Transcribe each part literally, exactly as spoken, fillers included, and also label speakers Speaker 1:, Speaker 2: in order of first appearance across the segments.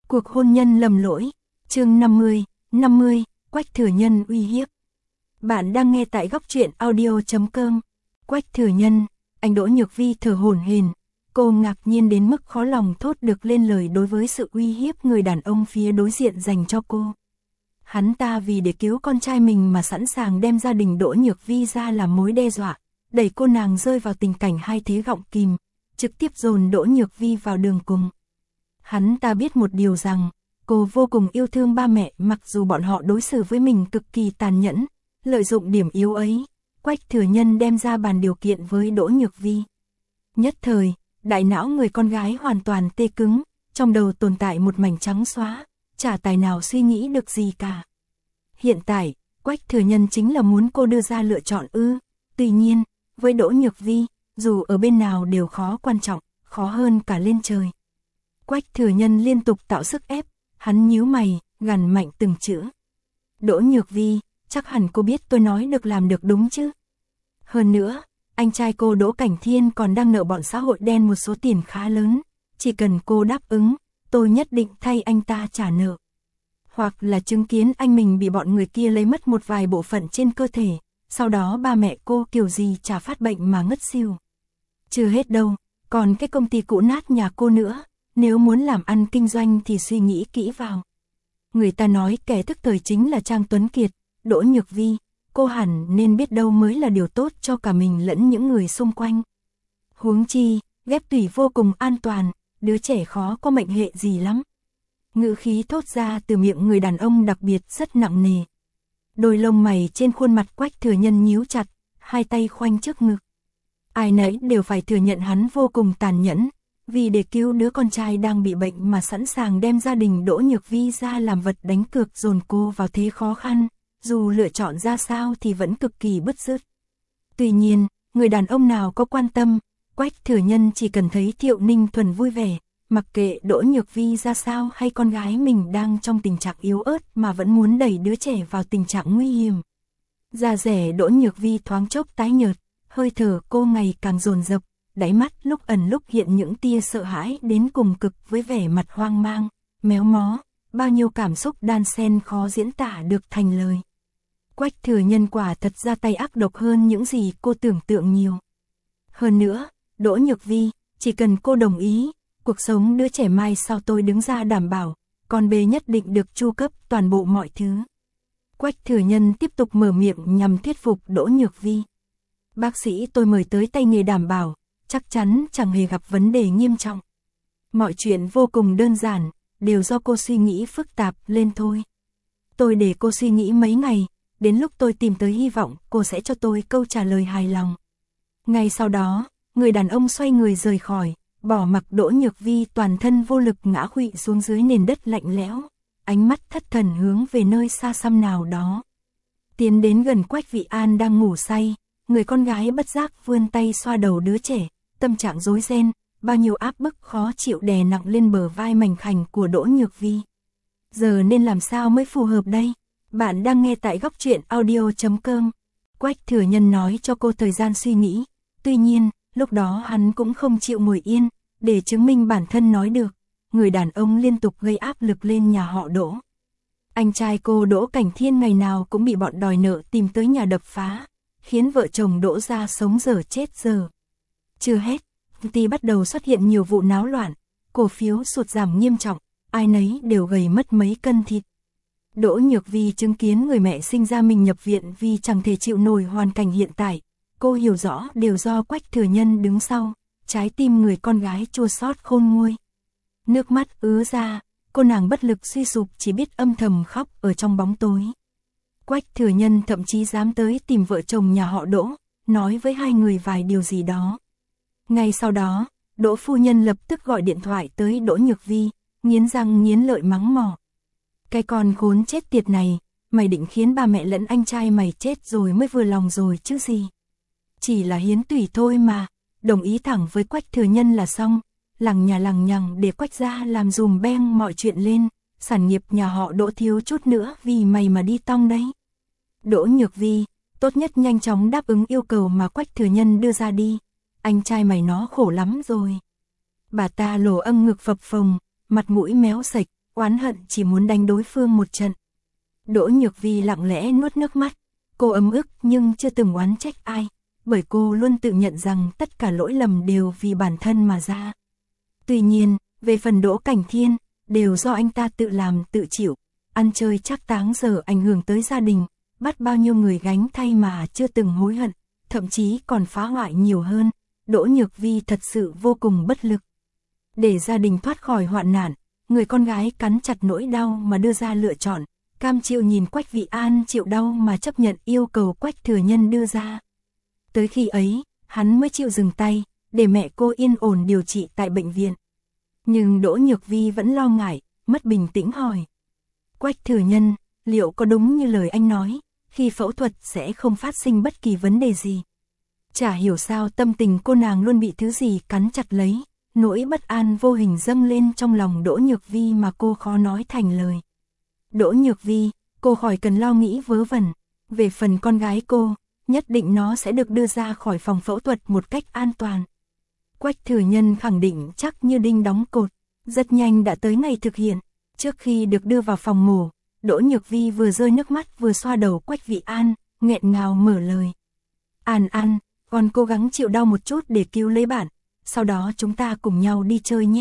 Speaker 1: Cuộc hôn nhân lầm lỗi, chương năm mươi, năm mươi, Quách Thừa Nhân uy hiếp. Bạn đang nghe tại góc truyện audio chấm com. Quách Thừa Nhân, anh Đỗ Nhược Vi thở hổn hển, cô ngạc nhiên đến mức khó lòng thốt được lên lời đối với sự uy hiếp người đàn ông phía đối diện dành cho cô. Hắn ta vì để cứu con trai mình mà sẵn sàng đem gia đình Đỗ Nhược Vi ra làm mối đe dọa, đẩy cô nàng rơi vào tình cảnh hai thế gọng kìm, trực tiếp dồn Đỗ Nhược Vi vào đường cùng. Hắn ta biết một điều rằng, cô vô cùng yêu thương ba mẹ mặc dù bọn họ đối xử với mình cực kỳ tàn nhẫn, lợi dụng điểm yếu ấy, Quách Thừa Nhân đem ra bàn điều kiện với Đỗ Nhược Vi. Nhất thời, đại não người con gái hoàn toàn tê cứng, trong đầu tồn tại một mảnh trắng xóa, chả tài nào suy nghĩ được gì cả. Hiện tại, Quách Thừa Nhân chính là muốn cô đưa ra lựa chọn ư, tuy nhiên, với Đỗ Nhược Vi, dù ở bên nào đều khó quan trọng, khó hơn cả lên trời. Quách Thừa Nhân liên tục tạo sức ép, hắn nhíu mày, gằn mạnh từng chữ. Đỗ Nhược Vi, chắc hẳn cô biết tôi nói được làm được đúng chứ. Hơn nữa, anh trai cô Đỗ Cảnh Thiên còn đang nợ bọn xã hội đen một số tiền khá lớn, chỉ cần cô đáp ứng, tôi nhất định thay anh ta trả nợ. Hoặc là chứng kiến anh mình bị bọn người kia lấy mất một vài bộ phận trên cơ thể, sau đó ba mẹ cô kiểu gì chả phát bệnh mà ngất xỉu. Chưa hết đâu, còn cái công ty cũ nát nhà cô nữa, nếu muốn làm ăn kinh doanh thì suy nghĩ kỹ vào. Người ta nói kẻ thức thời chính là Trang Tuấn Kiệt, Đỗ Nhược Vi, cô hẳn nên biết đâu mới là điều tốt cho cả mình lẫn những người xung quanh. Huống chi, ghép tủy vô cùng an toàn, đứa trẻ khó có mệnh hệ gì lắm. Ngữ khí thốt ra từ miệng người đàn ông đặc biệt rất nặng nề. Đôi lông mày trên khuôn mặt Quách Thừa Nhân nhíu chặt, hai tay khoanh trước ngực. Ai nấy đều phải thừa nhận hắn vô cùng tàn nhẫn, vì để cứu đứa con trai đang bị bệnh mà sẵn sàng đem gia đình Đỗ Nhược Vi ra làm vật đánh cược dồn cô vào thế khó khăn, dù lựa chọn ra sao thì vẫn cực kỳ bứt rứt. Tuy nhiên, người đàn ông nào có quan tâm, Quách Thừa Nhân chỉ cần thấy Thiệu Ninh Thuần vui vẻ, mặc kệ Đỗ Nhược Vi ra sao hay con gái mình đang trong tình trạng yếu ớt mà vẫn muốn đẩy đứa trẻ vào tình trạng nguy hiểm. Da rẻ Đỗ Nhược Vi thoáng chốc tái nhợt, hơi thở cô ngày càng dồn dập, đáy mắt lúc ẩn lúc hiện những tia sợ hãi đến cùng cực với vẻ mặt hoang mang, méo mó, bao nhiêu cảm xúc đan xen khó diễn tả được thành lời. Quách Thừa Nhân quả thật ra tay ác độc hơn những gì cô tưởng tượng nhiều. Hơn nữa, Đỗ Nhược Vi, chỉ cần cô đồng ý, cuộc sống đứa trẻ mai sau tôi đứng ra đảm bảo, con bé nhất định được chu cấp toàn bộ mọi thứ. Quách Thừa Nhân tiếp tục mở miệng nhằm thuyết phục Đỗ Nhược Vi. Bác sĩ tôi mời tới tay nghề đảm bảo, chắc chắn chẳng hề gặp vấn đề nghiêm trọng. Mọi chuyện vô cùng đơn giản, đều do cô suy nghĩ phức tạp lên thôi. Tôi để cô suy nghĩ mấy ngày, đến lúc tôi tìm tới hy vọng cô sẽ cho tôi câu trả lời hài lòng. Ngay sau đó, người đàn ông xoay người rời khỏi, bỏ mặc Đỗ Nhược Vi toàn thân vô lực ngã khuỵu xuống dưới nền đất lạnh lẽo, ánh mắt thất thần hướng về nơi xa xăm nào đó. Tiến đến gần Quách Vị An đang ngủ say, người con gái bất giác vươn tay xoa đầu đứa trẻ, tâm trạng rối ren, bao nhiêu áp bức khó chịu đè nặng lên bờ vai mảnh khảnh của Đỗ Nhược Vi. Giờ nên làm sao mới phù hợp đây? Bạn đang nghe tại góc truyện audio chấm com. Quách Thừa Nhân nói cho cô thời gian suy nghĩ, tuy nhiên, lúc đó hắn cũng không chịu ngồi yên, để chứng minh bản thân nói được, người đàn ông liên tục gây áp lực lên nhà họ Đỗ. Anh trai cô Đỗ Cảnh Thiên ngày nào cũng bị bọn đòi nợ tìm tới nhà đập phá, khiến vợ chồng Đỗ ra sống dở chết dở. Chưa hết, công ty bắt đầu xuất hiện nhiều vụ náo loạn, cổ phiếu sụt giảm nghiêm trọng, ai nấy đều gầy mất mấy cân thịt. Đỗ Nhược Vi chứng kiến người mẹ sinh ra mình nhập viện vì chẳng thể chịu nổi hoàn cảnh hiện tại, cô hiểu rõ đều do Quách Thừa Nhân đứng sau, trái tim người con gái chua xót khôn nguôi. Nước mắt ứa ra, cô nàng bất lực suy sụp chỉ biết âm thầm khóc ở trong bóng tối. Quách Thừa Nhân thậm chí dám tới tìm vợ chồng nhà họ Đỗ, nói với hai người vài điều gì đó. Ngay sau đó, Đỗ phu nhân lập tức gọi điện thoại tới Đỗ Nhược Vi, nghiến răng nghiến lợi mắng mỏ. Cái con khốn chết tiệt này, mày định khiến ba mẹ lẫn anh trai mày chết rồi mới vừa lòng rồi chứ gì. Chỉ là hiến tủy thôi mà, đồng ý thẳng với Quách Thừa Nhân là xong, lằng nhà lằng nhằng để Quách gia làm dùm beng mọi chuyện lên, sản nghiệp nhà họ Đỗ thiếu chút nữa vì mày mà đi tong đấy. Đỗ Nhược Vi, tốt nhất nhanh chóng đáp ứng yêu cầu mà Quách Thừa Nhân đưa ra đi, anh trai mày nó khổ lắm rồi. Bà ta lồ âng ngực phập phồng, mặt mũi méo sạch, oán hận chỉ muốn đánh đối phương một trận. Đỗ Nhược Vi lặng lẽ nuốt nước mắt, cô ấm ức nhưng chưa từng oán trách ai, bởi cô luôn tự nhận rằng tất cả lỗi lầm đều vì bản thân mà ra. Tuy nhiên, về phần Đỗ Cảnh Thiên, đều do anh ta tự làm tự chịu, ăn chơi trác táng giờ ảnh hưởng tới gia đình, bắt bao nhiêu người gánh thay mà chưa từng hối hận, thậm chí còn phá hoại nhiều hơn. Đỗ Nhược Vi thật sự vô cùng bất lực. Để gia đình thoát khỏi hoạn nạn, người con gái cắn chặt nỗi đau mà đưa ra lựa chọn, cam chịu nhìn Quách Vị An chịu đau mà chấp nhận yêu cầu Quách Thừa Nhân đưa ra. Tới khi ấy, hắn mới chịu dừng tay, để mẹ cô yên ổn điều trị tại bệnh viện. Nhưng Đỗ Nhược Vi vẫn lo ngại, mất bình tĩnh hỏi. Quách Thừa Nhân, liệu có đúng như lời anh nói, khi phẫu thuật sẽ không phát sinh bất kỳ vấn đề gì? Chả hiểu sao tâm tình cô nàng luôn bị thứ gì cắn chặt lấy, nỗi bất an vô hình dâng lên trong lòng Đỗ Nhược Vi mà cô khó nói thành lời. Đỗ Nhược Vi, cô khỏi cần lo nghĩ vớ vẩn, về phần con gái cô, nhất định nó sẽ được đưa ra khỏi phòng phẫu thuật một cách an toàn. Quách Thừa Nhân khẳng định chắc như đinh đóng cột, rất nhanh đã tới ngày thực hiện. Trước khi được đưa vào phòng mổ, Đỗ Nhược Vi vừa rơi nước mắt vừa xoa đầu Quách Vị An, nghẹn ngào mở lời. An An, con cố gắng chịu đau một chút để cứu lấy bạn, sau đó chúng ta cùng nhau đi chơi nhé.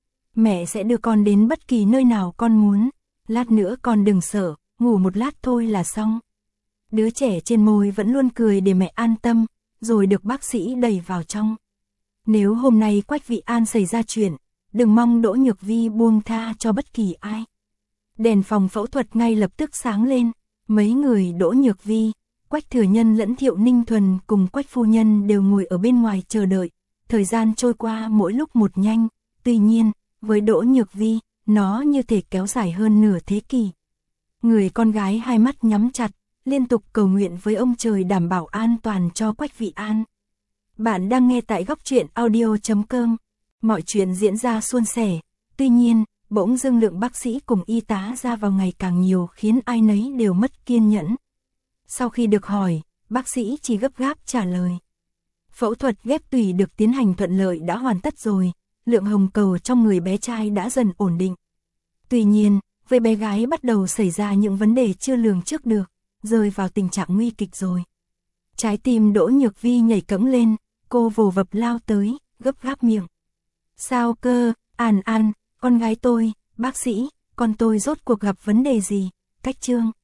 Speaker 1: Mẹ sẽ đưa con đến bất kỳ nơi nào con muốn, lát nữa con đừng sợ, ngủ một lát thôi là xong. Đứa trẻ trên môi vẫn luôn cười để mẹ an tâm, rồi được bác sĩ đẩy vào trong. Nếu hôm nay Quách Vị An xảy ra chuyện, đừng mong Đỗ Nhược Vi buông tha cho bất kỳ ai. Đèn phòng phẫu thuật ngay lập tức sáng lên, mấy người Đỗ Nhược Vi, Quách Thừa Nhân lẫn Thiệu Ninh Thuần cùng Quách phu nhân đều ngồi ở bên ngoài chờ đợi. Thời gian trôi qua mỗi lúc một nhanh, tuy nhiên, với Đỗ Nhược Vi, nó như thể kéo dài hơn nửa thế kỷ. Người con gái hai mắt nhắm chặt, liên tục cầu nguyện với ông trời đảm bảo an toàn cho Quách Vị An. Bạn đang nghe tại góc truyện audio chấm com. Mọi chuyện diễn ra suôn sẻ, tuy nhiên, bỗng dưng lượng bác sĩ cùng y tá ra vào ngày càng nhiều khiến ai nấy đều mất kiên nhẫn. Sau khi được hỏi, bác sĩ chỉ gấp gáp trả lời. Phẫu thuật ghép tủy được tiến hành thuận lợi đã hoàn tất rồi, lượng hồng cầu trong người bé trai đã dần ổn định. Tuy nhiên, với bé gái bắt đầu xảy ra những vấn đề chưa lường trước được, rơi vào tình trạng nguy kịch rồi. Trái tim Đỗ Nhược Vi nhảy cẫng lên, cô vồ vập lao tới, gấp gáp miệng. Sao cơ, An An, con gái tôi, bác sĩ, con tôi rốt cuộc gặp vấn đề gì? Cách Trương.